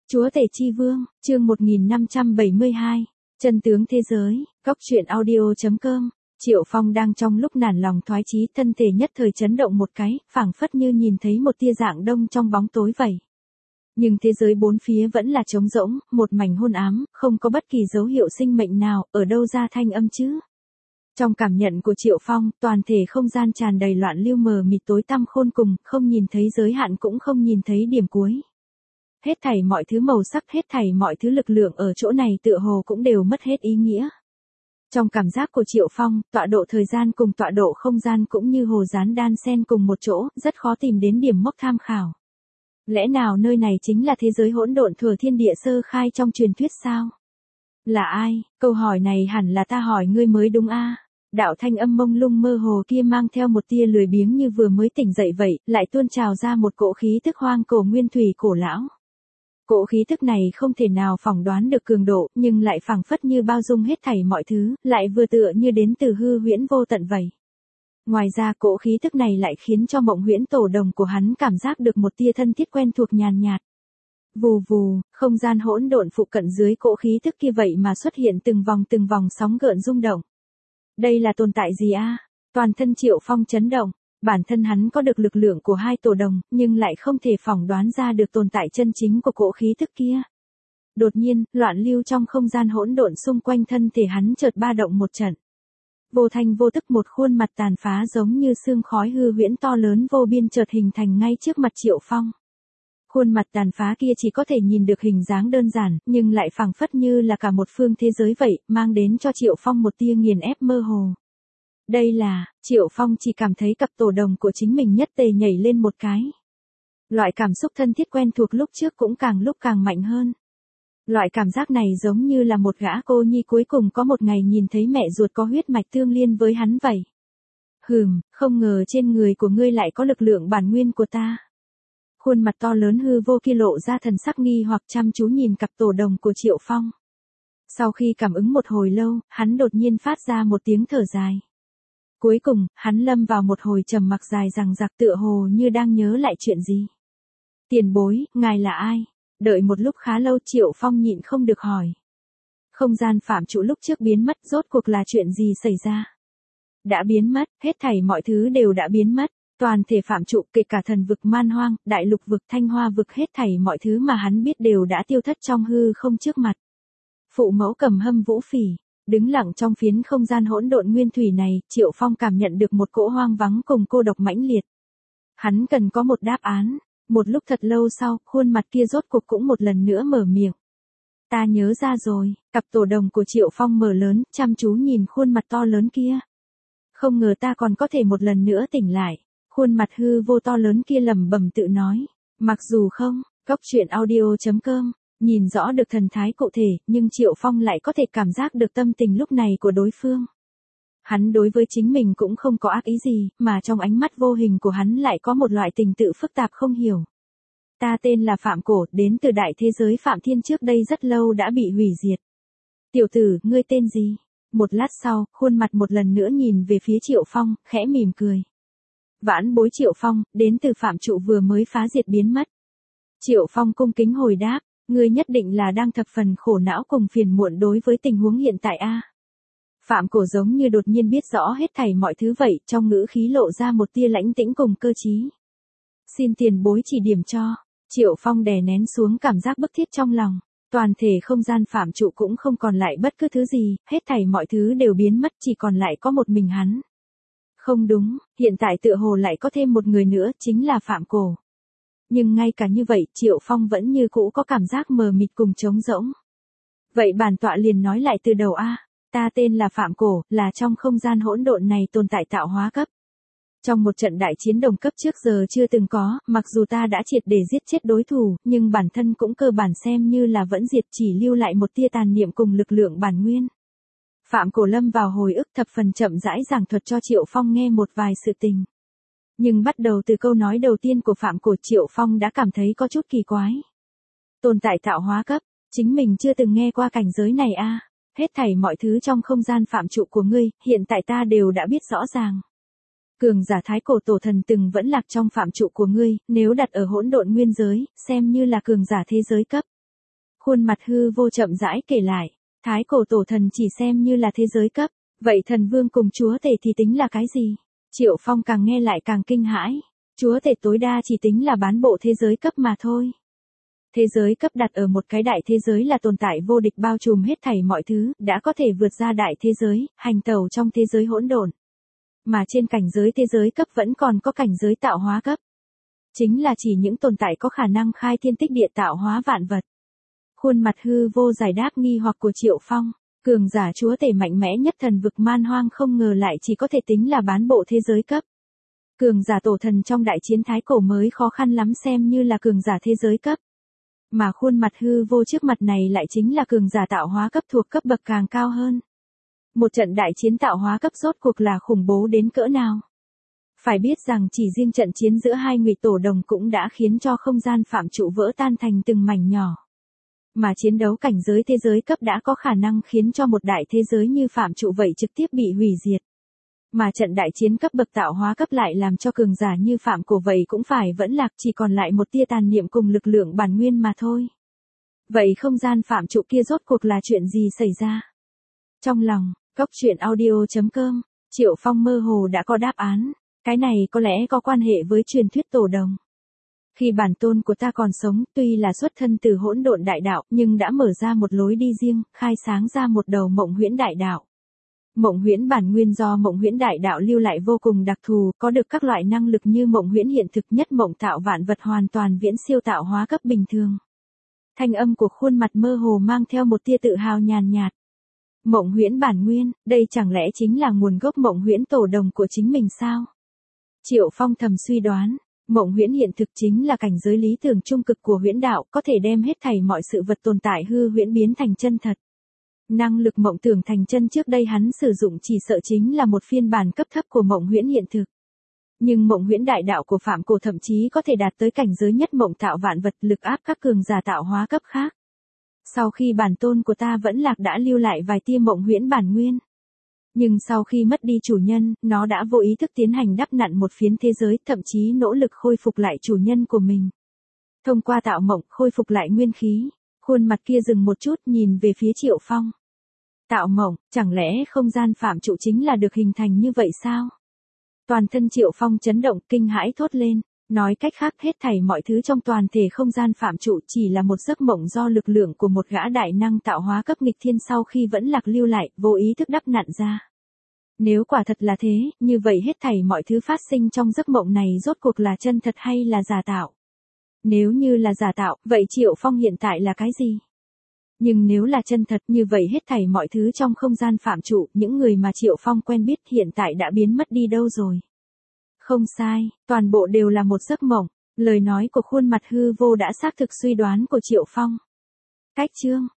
Chúa Tể Chi Vương, chương 1572, chân tướng thế giới, góc truyện audio.com. Triệu Phong đang trong lúc nản lòng thoái chí, thân thể nhất thời chấn động một cái, phảng phất như nhìn thấy một tia dạng đông trong bóng tối vậy. Nhưng thế giới bốn phía vẫn là trống rỗng, một mảnh hôn ám, không có bất kỳ dấu hiệu sinh mệnh nào, ở đâu ra thanh âm chứ? Trong cảm nhận của Triệu Phong, toàn thể không gian tràn đầy loạn lưu mờ mịt tối tăm khôn cùng, không nhìn thấy giới hạn cũng không nhìn thấy điểm cuối. Hết thảy mọi thứ màu sắc, hết thảy mọi thứ lực lượng ở chỗ này tựa hồ cũng đều mất hết ý nghĩa. Trong cảm giác của Triệu Phong, tọa độ thời gian cùng tọa độ không gian cũng như hồ dán đan xen cùng một chỗ, rất khó tìm đến điểm mốc tham khảo. Lẽ nào nơi này chính là thế giới hỗn độn thuở thiên địa sơ khai trong truyền thuyết sao? Là ai? Câu hỏi này hẳn là ta hỏi ngươi mới đúng a. Đạo thanh âm mông lung mơ hồ kia mang theo một tia lười biếng như vừa mới tỉnh dậy vậy, lại tuôn trào ra một cỗ khí tức hoang cổ nguyên thủy cổ lão. Cỗ khí tức này không thể nào phỏng đoán được cường độ, nhưng lại phảng phất như bao dung hết thảy mọi thứ, lại vừa tựa như đến từ hư huyễn vô tận vậy. Ngoài ra cỗ khí tức này lại khiến cho Mộng Huyễn Tổ Đồng của hắn cảm giác được một tia thân thiết quen thuộc nhàn nhạt. Vù vù, không gian hỗn độn phụ cận dưới cỗ khí tức kia vậy mà xuất hiện từng vòng sóng gợn rung động. Đây là tồn tại gì a? Toàn thân Triệu Phong chấn động. Bản thân hắn có được lực lượng của hai tổ đồng, nhưng lại không thể phỏng đoán ra được tồn tại chân chính của cỗ khí tức kia. Đột nhiên, loạn lưu trong không gian hỗn độn xung quanh thân thể hắn chợt ba động một trận. Vô thanh vô tức một khuôn mặt tàn phá giống như sương khói hư huyễn to lớn vô biên chợt hình thành ngay trước mặt Triệu Phong. Khuôn mặt tàn phá kia chỉ có thể nhìn được hình dáng đơn giản, nhưng lại phảng phất như là cả một phương thế giới vậy, mang đến cho Triệu Phong một tia nghiền ép mơ hồ. Đây là, Triệu Phong chỉ cảm thấy cặp tổ đồng của chính mình nhất tề nhảy lên một cái. Loại cảm xúc thân thiết quen thuộc lúc trước cũng càng lúc càng mạnh hơn. Loại cảm giác này giống như là một gã cô nhi cuối cùng có một ngày nhìn thấy mẹ ruột có huyết mạch tương liên với hắn vậy. Không ngờ trên người của ngươi lại có lực lượng bản nguyên của ta. Khuôn mặt to lớn hư vô kia lộ ra thần sắc nghi hoặc chăm chú nhìn cặp tổ đồng của Triệu Phong. Sau khi cảm ứng một hồi lâu, hắn đột nhiên phát ra một tiếng thở dài. Cuối cùng, hắn lâm vào một hồi trầm mặc dài dằng dặc tựa hồ như đang nhớ lại chuyện gì. Tiền bối, ngài là ai? Đợi một lúc khá lâu Triệu Phong nhịn không được hỏi. Không gian phạm trụ lúc trước biến mất rốt cuộc là chuyện gì xảy ra? Đã biến mất, hết thảy mọi thứ đều đã biến mất. Toàn thể phạm trụ kể cả thần vực man hoang, đại lục vực thanh hoa vực hết thảy mọi thứ mà hắn biết đều đã tiêu thất trong hư không trước mặt. Phụ mẫu Cầm Hâm Vũ Phỉ. Đứng lặng trong phiến không gian hỗn độn nguyên thủy này, Triệu Phong cảm nhận được một cỗ hoang vắng cùng cô độc mãnh liệt. Hắn cần có một đáp án. Một lúc thật lâu sau, khuôn mặt kia rốt cuộc cũng một lần nữa mở miệng. Ta nhớ ra rồi, cặp tổ đồng của Triệu Phong mở lớn, chăm chú nhìn khuôn mặt to lớn kia. Không ngờ ta còn có thể một lần nữa tỉnh lại. Khuôn mặt hư vô to lớn kia lẩm bẩm tự nói. Mặc dù không, góc truyện audio.com. Nhìn rõ được thần thái cụ thể, nhưng Triệu Phong lại có thể cảm giác được tâm tình lúc này của đối phương. Hắn đối với chính mình cũng không có ác ý gì, mà trong ánh mắt vô hình của hắn lại có một loại tình tự phức tạp không hiểu. Ta tên là Phạm Cổ, đến từ đại thế giới Phạm Thiên trước đây rất lâu đã bị hủy diệt. Tiểu tử, ngươi tên gì? Một lát sau, khuôn mặt một lần nữa nhìn về phía Triệu Phong, khẽ mỉm cười. Vãn bối Triệu Phong, đến từ Phạm trụ vừa mới phá diệt biến mất. Triệu Phong cung kính hồi đáp. Ngươi nhất định là đang thập phần khổ não cùng phiền muộn đối với tình huống hiện tại a. Phạm Cổ giống như đột nhiên biết rõ hết thảy mọi thứ vậy, trong ngữ khí lộ ra một tia lãnh tĩnh cùng cơ trí. Xin tiền bối chỉ điểm cho. Triệu Phong đè nén xuống cảm giác bức thiết trong lòng. Toàn thể không gian phạm trụ cũng không còn lại bất cứ thứ gì, hết thảy mọi thứ đều biến mất, chỉ còn lại có một mình hắn. Không đúng, hiện tại tựa hồ lại có thêm một người nữa, chính là Phạm Cổ. Nhưng ngay cả như vậy, Triệu Phong vẫn như cũ có cảm giác mờ mịt cùng trống rỗng. Vậy bản tọa liền nói lại từ đầu a, ta tên là Phạm Cổ, là trong không gian hỗn độn này tồn tại tạo hóa cấp. Trong một trận đại chiến đồng cấp trước giờ chưa từng có, mặc dù ta đã triệt để giết chết đối thủ, nhưng bản thân cũng cơ bản xem như là vẫn diệt, chỉ lưu lại một tia tàn niệm cùng lực lượng bản nguyên. Phạm Cổ lâm vào hồi ức thập phần chậm rãi giảng thuật cho Triệu Phong nghe một vài sự tình. Nhưng bắt đầu từ câu nói đầu tiên của Phạm Cổ, Triệu Phong đã cảm thấy có chút kỳ quái. Tồn tại tạo hóa cấp, chính mình chưa từng nghe qua cảnh giới này a. Hết thảy mọi thứ trong không gian phạm trụ của ngươi, hiện tại ta đều đã biết rõ ràng. Cường giả thái cổ tổ thần từng vẫn lạc trong phạm trụ của ngươi, nếu đặt ở hỗn độn nguyên giới, xem như là cường giả thế giới cấp. Khuôn mặt hư vô chậm rãi kể lại, thái cổ tổ thần chỉ xem như là thế giới cấp, vậy thần vương cùng chúa tể thì tính là cái gì? Triệu Phong càng nghe lại càng kinh hãi, chúa tể tối đa chỉ tính là bán bộ thế giới cấp mà thôi. Thế giới cấp đặt ở một cái đại thế giới là tồn tại vô địch bao trùm hết thảy mọi thứ, đã có thể vượt ra đại thế giới, hành tẩu trong thế giới hỗn độn. Mà trên cảnh giới thế giới cấp vẫn còn có cảnh giới tạo hóa cấp. Chính là chỉ những tồn tại có khả năng khai thiên tích địa tạo hóa vạn vật. Khuôn mặt hư vô giải đáp nghi hoặc của Triệu Phong, cường giả chúa tể mạnh mẽ nhất thần vực man hoang không ngờ lại chỉ có thể tính là bán bộ thế giới cấp. Cường giả tổ thần trong đại chiến thái cổ mới khó khăn lắm xem như là cường giả thế giới cấp. Mà khuôn mặt hư vô trước mặt này lại chính là cường giả tạo hóa cấp thuộc cấp bậc càng cao hơn. Một trận đại chiến tạo hóa cấp rốt cuộc là khủng bố đến cỡ nào. Phải biết rằng chỉ riêng trận chiến giữa hai ngụy tổ đồng cũng đã khiến cho không gian phạm trụ vỡ tan thành từng mảnh nhỏ. Mà chiến đấu cảnh giới thế giới cấp đã có khả năng khiến cho một đại thế giới như phạm trụ vậy trực tiếp bị hủy diệt. Mà trận đại chiến cấp bậc tạo hóa cấp lại làm cho cường giả như phạm cổ vậy cũng phải vẫn lạc, chỉ còn lại một tia tàn niệm cùng lực lượng bản nguyên mà thôi. Vậy không gian phạm trụ kia rốt cuộc là chuyện gì xảy ra? Trong lòng, Cốc Truyện Audio.com, Triệu Phong mơ hồ đã có đáp án. Cái này có lẽ có quan hệ với truyền thuyết tổ đồng. Khi bản tôn của ta còn sống, tuy là xuất thân từ hỗn độn đại đạo, nhưng đã mở ra một lối đi riêng, khai sáng ra một đầu mộng huyễn đại đạo. Mộng huyễn bản nguyên do mộng huyễn đại đạo lưu lại vô cùng đặc thù, có được các loại năng lực như mộng huyễn hiện thực nhất mộng tạo vạn vật hoàn toàn viễn siêu tạo hóa cấp bình thường. Thanh âm của khuôn mặt mơ hồ mang theo một tia tự hào nhàn nhạt. Mộng huyễn bản nguyên, đây chẳng lẽ chính là nguồn gốc mộng huyễn tổ đồng của chính mình sao? Triệu Phong thầm suy đoán, mộng huyễn hiện thực chính là cảnh giới lý tưởng trung cực của huyễn đạo, có thể đem hết thảy mọi sự vật tồn tại hư huyễn biến thành chân thật. Năng lực mộng tưởng thành chân trước đây hắn sử dụng chỉ sợ chính là một phiên bản cấp thấp của mộng huyễn hiện thực. Nhưng mộng huyễn đại đạo của phạm cổ thậm chí có thể đạt tới cảnh giới nhất mộng tạo vạn vật, lực áp các cường giả tạo hóa cấp khác. Sau khi bản tôn của ta vẫn lạc đã lưu lại vài tia mộng huyễn bản nguyên. Nhưng sau khi mất đi chủ nhân, nó đã vô ý thức tiến hành đắp nặn một phiến thế giới, thậm chí nỗ lực khôi phục lại chủ nhân của mình. Thông qua tạo mộng, khôi phục lại nguyên khí. Khuôn mặt kia dừng một chút nhìn về phía Triệu Phong. Tạo mộng, chẳng lẽ không gian phạm trụ chính là được hình thành như vậy sao? Toàn thân Triệu Phong chấn động, kinh hãi thốt lên. Nói cách khác, hết thảy mọi thứ trong toàn thể không gian phạm trụ chỉ là một giấc mộng do lực lượng của một gã đại năng tạo hóa cấp nghịch thiên sau khi vẫn lạc lưu lại, vô ý thức đắp nặn ra. Nếu quả thật là thế, như vậy hết thảy mọi thứ phát sinh trong giấc mộng này rốt cuộc là chân thật hay là giả tạo? Nếu như là giả tạo, vậy Triệu Phong hiện tại là cái gì? Nhưng nếu là chân thật, như vậy hết thảy mọi thứ trong không gian phạm trụ, những người mà Triệu Phong quen biết hiện tại đã biến mất đi đâu rồi? Không sai, toàn bộ đều là một giấc mộng. Lời nói của khuôn mặt hư vô đã xác thực suy đoán của Triệu Phong. Cách chương